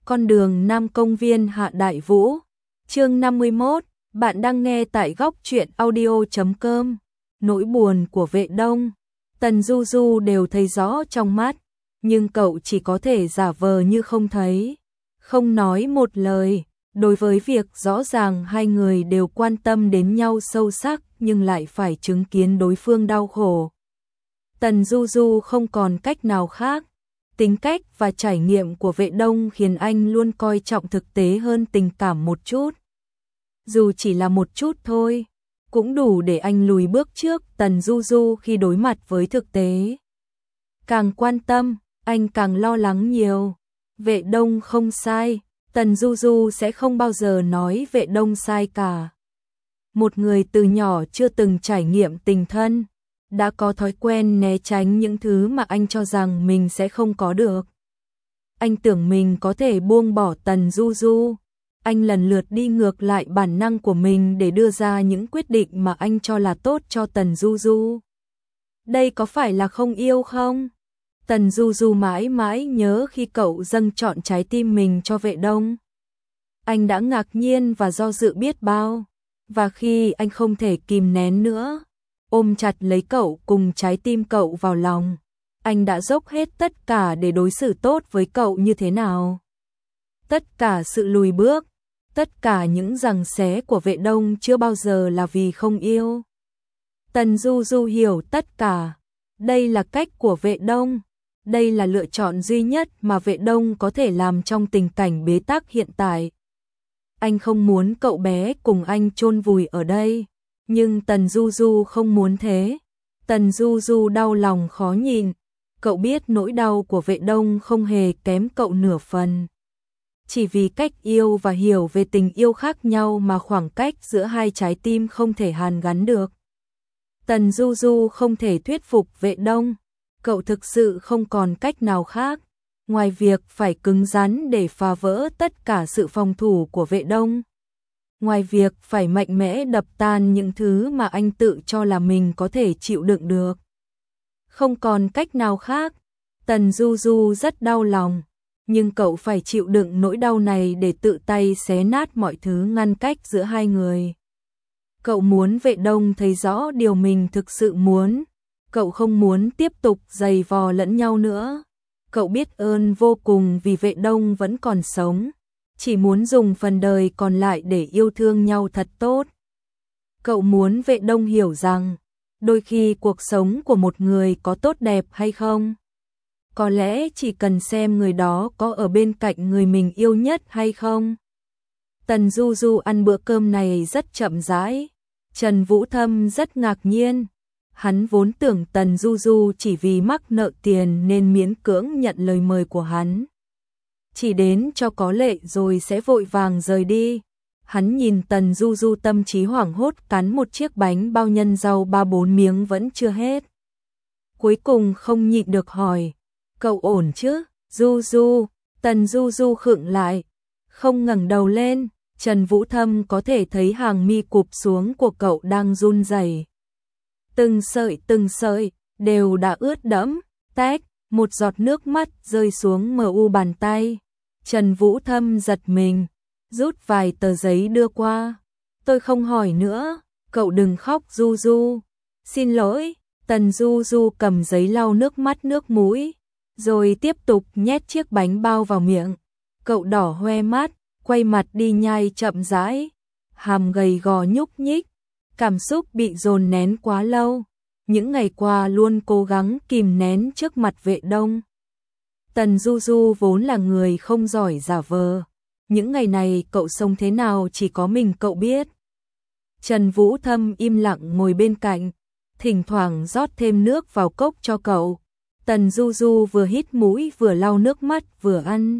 Con đường Nam Công viên Hạ Đại Vũ. Chương 51, bạn đang nghe tại góc truyện audio.com. Nỗi buồn của Vệ Đông, Tần Du Du đều thấy rõ trong mắt, nhưng cậu chỉ có thể giả vờ như không thấy, không nói một lời. Đối với việc rõ ràng hai người đều quan tâm đến nhau sâu sắc nhưng lại phải chứng kiến đối phương đau khổ, Tần Du Du không còn cách nào khác. Tính cách và trải nghiệm của Vệ Đông khiến anh luôn coi trọng thực tế hơn tình cảm một chút. Dù chỉ là một chút thôi, cũng đủ để anh lùi bước trước Tần Du Du khi đối mặt với thực tế. Càng quan tâm, anh càng lo lắng nhiều. Vệ Đông không sai, Tần Du Du sẽ không bao giờ nói Vệ Đông sai cả. Một người từ nhỏ chưa từng trải nghiệm tình thân, đã có thói quen né tránh những thứ mà anh cho rằng mình sẽ không có được. Anh tưởng mình có thể buông bỏ Tần Du Du. Anh lần lượt đi ngược lại bản năng của mình để đưa ra những quyết định mà anh cho là tốt cho Tần Du Du. Đây có phải là không yêu không? Tần Du Du mãi mãi nhớ khi cậu dâng trọn trái tim mình cho Vệ Đông. Anh đã ngạc nhiên và do dự biết bao. Và khi anh không thể kìm nén nữa, ôm chặt lấy cậu cùng trái tim cậu vào lòng, anh đã dốc hết tất cả để đối xử tốt với cậu như thế nào. Tất cả sự lùi bước, tất cả những giằng xé của Vệ Đông chưa bao giờ là vì không yêu. Tần Du Du hiểu tất cả. Đây là cách của Vệ Đông. Đây là lựa chọn duy nhất mà Vệ Đông có thể làm trong tình cảnh bế tắc hiện tại. Anh không muốn cậu bé cùng anh chôn vùi ở đây, nhưng Tần Du Du không muốn thế. Tần Du Du đau lòng khó nhịn. Cậu biết nỗi đau của Vệ Đông không hề kém cậu nửa phần. Chỉ vì cách yêu và hiểu về tình yêu khác nhau mà khoảng cách giữa hai trái tim không thể hàn gắn được. Tần Du Du không thể thuyết phục Vệ Đông. Cậu thực sự không còn cách nào khác, ngoài việc phải cứng rắn để phá vỡ tất cả sự phòng thủ của Vệ Đông. Ngoài việc phải mạnh mẽ đập tan những thứ mà anh tự cho là mình có thể chịu đựng được. Không còn cách nào khác. Tần Du Du rất đau lòng, nhưng cậu phải chịu đựng nỗi đau này để tự tay xé nát mọi thứ ngăn cách giữa hai người. Cậu muốn Vệ Đông thấy rõ điều mình thực sự muốn. Cậu không muốn tiếp tục giày vò lẫn nhau nữa. Cậu biết ơn vô cùng vì Vệ Đông vẫn còn sống, chỉ muốn dùng phần đời còn lại để yêu thương nhau thật tốt. Cậu muốn Vệ Đông hiểu rằng, đôi khi cuộc sống của một người có tốt đẹp hay không, có lẽ chỉ cần xem người đó có ở bên cạnh người mình yêu nhất hay không. Tần Du Du ăn bữa cơm này rất chậm rãi. Trần Vũ Thâm rất ngạc nhiên. Hắn vốn tưởng Tần Du Du chỉ vì mắc nợ tiền nên miễn cưỡng nhận lời mời của hắn, chỉ đến cho có lệ rồi sẽ vội vàng rời đi. Hắn nhìn Tần Du Du tâm trí hoảng hốt cắn một chiếc bánh bao nhân rau 3-4 miếng vẫn chưa hết. Cuối cùng không nhịn được hỏi, cậu ổn chứ, Du Du? Tần Du Du khựng lại, không ngẩng đầu lên. Trần Vũ Thâm có thể thấy hàng mi cụp xuống của cậu đang run rẩy. Từng sợi đều đã ướt đẫm. Tách, một giọt nước mắt rơi xuống mu bàn tay. Trần Vũ Thâm giật mình, rút vài tờ giấy đưa qua. Tôi không hỏi nữa, cậu đừng khóc Du Du. Xin lỗi. Tần Du Du cầm giấy lau nước mắt nước mũi, rồi tiếp tục nhét chiếc bánh bao vào miệng. Cậu đỏ hoe mắt, quay mặt đi nhai chậm rãi, hàm gầy gò nhúc nhích. Cảm xúc bị dồn nén quá lâu, những ngày qua luôn cố gắng kìm nén trước mặt Vệ Đông. Tần Du Du vốn là người không giỏi giả vờ, những ngày này cậu sống thế nào chỉ có mình cậu biết. Trần Vũ Thâm im lặng ngồi bên cạnh, thỉnh thoảng rót thêm nước vào cốc cho cậu. Tần Du Du vừa hít mũi vừa lau nước mắt vừa ăn.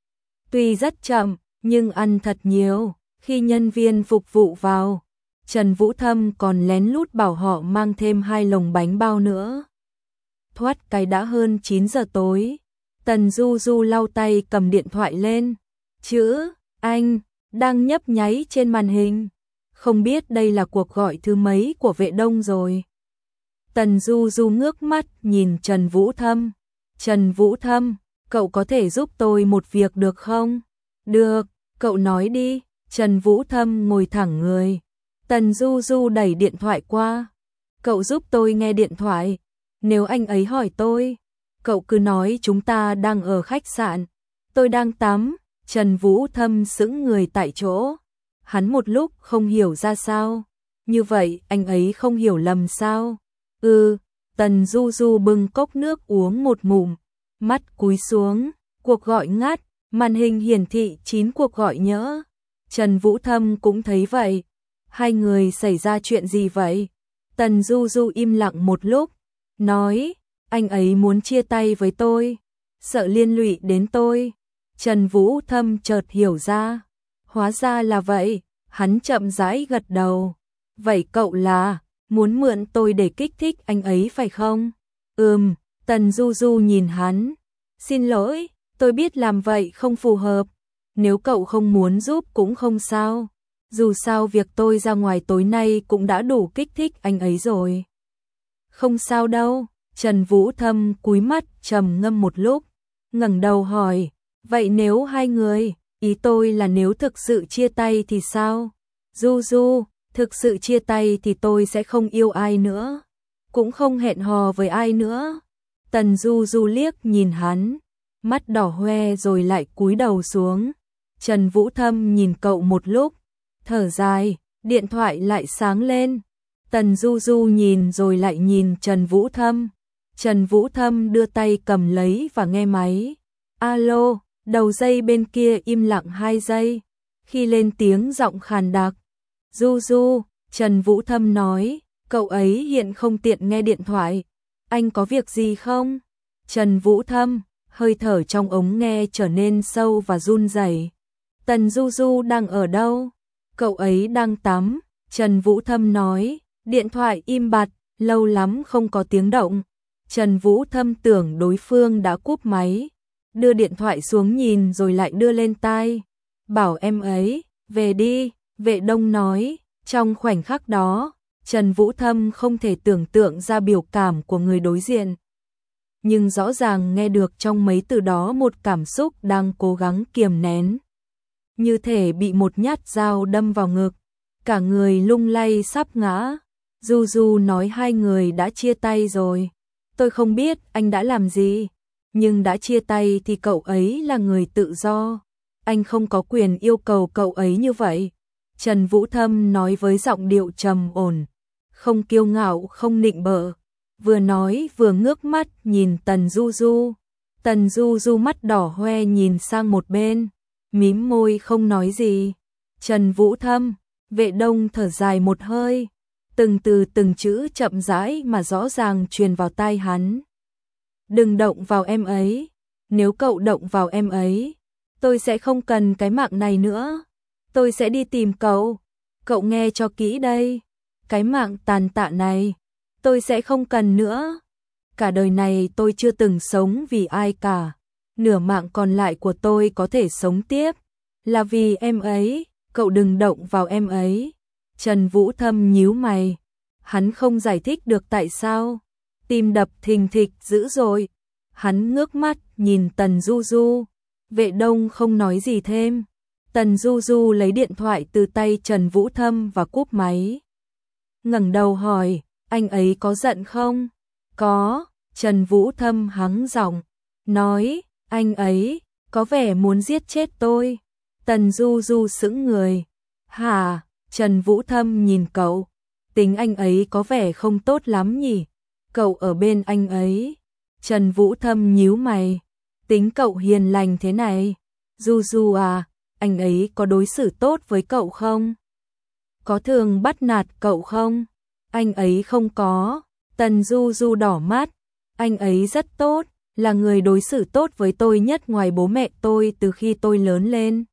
Tuy rất chậm, nhưng ăn thật nhiều. Khi nhân viên phục vụ vào, Trần Vũ Thâm còn lén lút bảo họ mang thêm 2 lồng bánh bao nữa. Thoát cái đã hơn 9 giờ tối. Tần Du Du lau tay cầm điện thoại lên. Chữ anh đang nhấp nháy trên màn hình. Không biết đây là cuộc gọi thứ mấy của Vệ Đông rồi. Tần Du Du ngước mắt nhìn Trần Vũ Thâm. Trần Vũ Thâm, cậu có thể giúp tôi một việc được không? Được, cậu nói đi. Trần Vũ Thâm ngồi thẳng người. Tần Du Du đẩy điện thoại qua. Cậu giúp tôi nghe điện thoại. Nếu anh ấy hỏi tôi, cậu cứ nói chúng ta đang ở khách sạn. Tôi đang tắm. Trần Vũ Thâm sững người tại chỗ. Hắn một lúc không hiểu ra sao. Như vậy anh ấy không hiểu lầm sao? Tần Du Du bưng cốc nước uống một ngụm, mắt cúi xuống, cuộc gọi ngắt, màn hình hiển thị 9 cuộc gọi nhỡ. Trần Vũ Thâm cũng thấy vậy. Hai người xảy ra chuyện gì vậy? Tần Du Du im lặng một lúc, nói, anh ấy muốn chia tay với tôi, sợ liên lụy đến tôi. Trần Vũ Thâm chợt hiểu ra, hóa ra là vậy, hắn chậm rãi gật đầu. Vậy cậu là muốn mượn tôi để kích thích anh ấy phải không? Tần Du Du nhìn hắn. Xin lỗi, tôi biết làm vậy không phù hợp. Nếu cậu không muốn giúp cũng không sao. Dù sao việc tôi ra ngoài tối nay cũng đã đủ kích thích anh ấy rồi. Không sao đâu. Trần Vũ Thâm cúi mắt trầm ngâm một lúc, ngẩng đầu hỏi, vậy nếu hai người, ý tôi là nếu thực sự chia tay thì sao? Du Du, thực sự chia tay thì tôi sẽ không yêu ai nữa, cũng không hẹn hò với ai nữa. Tần Du Du liếc nhìn hắn, mắt đỏ hoe rồi lại cúi đầu xuống. Trần Vũ Thâm nhìn cậu một lúc, thở dài, điện thoại lại sáng lên. Tần Du Du nhìn rồi lại nhìn Trần Vũ Thâm. Trần Vũ Thâm đưa tay cầm lấy và nghe máy. Alo, đầu dây bên kia im lặng 2 giây. Khi lên tiếng giọng khàn đặc. Du Du, Trần Vũ Thâm nói, cậu ấy hiện không tiện nghe điện thoại. Anh có việc gì không? Trần Vũ Thâm, hơi thở trong ống nghe trở nên sâu và run rẩy. Tần Du Du đang ở đâu? Cậu ấy đang tắm. Trần Vũ Thâm nói, điện thoại im bặt, lâu lắm không có tiếng động. Trần Vũ Thâm tưởng đối phương đã cúp máy, đưa điện thoại xuống nhìn rồi lại đưa lên tai. Bảo em ấy, về đi, Vệ Đông nói. Trong khoảnh khắc đó, Trần Vũ Thâm không thể tưởng tượng ra biểu cảm của người đối diện. Nhưng rõ ràng nghe được trong mấy từ đó một cảm xúc đang cố gắng kiềm nén. Như thể bị một nhát dao đâm vào ngực, cả người lung lay sắp ngã. Du Du nói hai người đã chia tay rồi. Tôi không biết anh đã làm gì, nhưng đã chia tay thì cậu ấy là người tự do. Anh không có quyền yêu cầu cậu ấy như vậy. Trần Vũ Thâm nói với giọng điệu trầm ổn, không kiêu ngạo không nịnh bợ. Vừa nói vừa ngước mắt nhìn Tần Du Du. Tần Du Du mắt đỏ hoe nhìn sang một bên, mím môi không nói gì. Trần Vũ Thâm, Vệ Đông thở dài một hơi, từng từ từng chữ chậm rãi mà rõ ràng truyền vào tai hắn. Đừng động vào em ấy, nếu cậu động vào em ấy, tôi sẽ không cần cái mạng này nữa. Tôi sẽ đi tìm cậu. Cậu nghe cho kỹ đây, cái mạng tàn tạ này, tôi sẽ không cần nữa. Cả đời này tôi chưa từng sống vì ai cả. Nửa mạng còn lại của tôi có thể sống tiếp là vì em ấy, cậu đừng động vào em ấy. Trần Vũ Thâm nhíu mày, hắn không giải thích được tại sao, tim đập thình thịch dữ dội. Hắn ngước mắt nhìn Tần Du Du. Vệ Đông không nói gì thêm. Tần Du Du lấy điện thoại từ tay Trần Vũ Thâm và cúp máy. Ngẩng đầu hỏi, anh ấy có giận không? Có. Trần Vũ Thâm hắng giọng, nói, anh ấy có vẻ muốn giết chết tôi. Tần Du Du sững người. Hả? Trần Vũ Thâm nhìn cậu, tính anh ấy có vẻ không tốt lắm nhỉ? Cậu ở bên anh ấy. Trần Vũ Thâm nhíu mày, tính cậu hiền lành thế này. Du Du à, anh ấy có đối xử tốt với cậu không? Có thường bắt nạt cậu không? Anh ấy không có. Tần Du Du đỏ mắt, anh ấy rất tốt, là người đối xử tốt với tôi nhất ngoài bố mẹ tôi từ khi tôi lớn lên.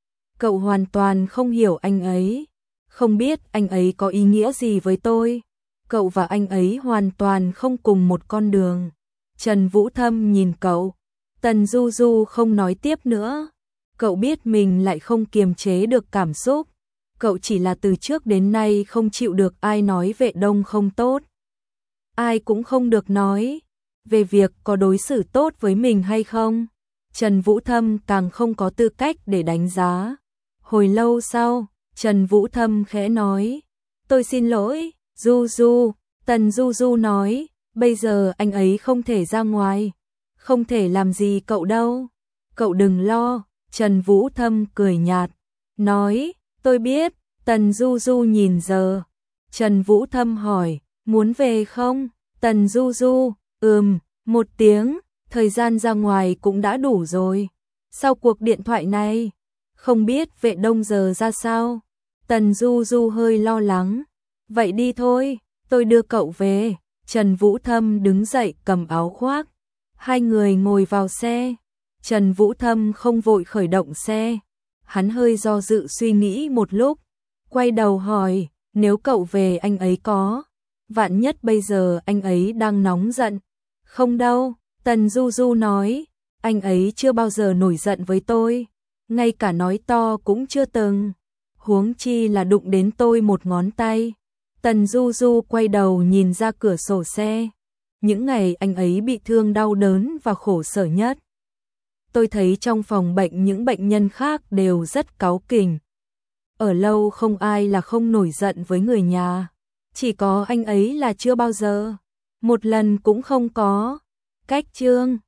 Cậu hoàn toàn không hiểu anh ấy, không biết anh ấy có ý nghĩa gì với tôi. Cậu và anh ấy hoàn toàn không cùng một con đường. Trần Vũ Thâm nhìn cậu. Tần Du Du không nói tiếp nữa. Cậu biết mình lại không kiềm chế được cảm xúc. Cậu chỉ là từ trước đến nay không chịu được ai nói Vệ Đông không tốt. Ai cũng không được nói về việc có đối xử tốt với mình hay không. Trần Vũ Thâm càng không có tư cách để đánh giá. Hồi lâu sau, Trần Vũ Thâm khẽ nói, tôi xin lỗi, Du Du. Tần Du Du nói, bây giờ anh ấy không thể ra ngoài, không thể làm gì cậu đâu. Cậu đừng lo, Trần Vũ Thâm cười nhạt, nói, tôi biết. Tần Du Du nhìn giờ. Trần Vũ Thâm hỏi, muốn về không? Tần Du Du, một tiếng, thời gian ra ngoài cũng đã đủ rồi. Sau cuộc điện thoại này, không biết Vệ Đông giờ ra sao? Tần Du Du hơi lo lắng. Vậy đi thôi, tôi đưa cậu về. Trần Vũ Thâm đứng dậy cầm áo khoác. Hai người ngồi vào xe. Trần Vũ Thâm không vội khởi động xe. Hắn hơi do dự suy nghĩ một lúc. Quay đầu hỏi, nếu cậu về anh ấy có? Vạn nhất bây giờ anh ấy đang nóng giận. Không đâu, Tần Du Du nói, anh ấy chưa bao giờ nổi giận với tôi. Ngay cả nói to cũng chưa từng. Huống chi là đụng đến tôi một ngón tay. Tần Du Du quay đầu nhìn ra cửa sổ xe. Những ngày anh ấy bị thương đau đớn và khổ sở nhất. Tôi thấy trong phòng bệnh những bệnh nhân khác đều rất cáu kỉnh. Ở lâu không ai là không nổi giận với người nhà. Chỉ có anh ấy là chưa bao giờ. Một lần cũng không có. Cách chương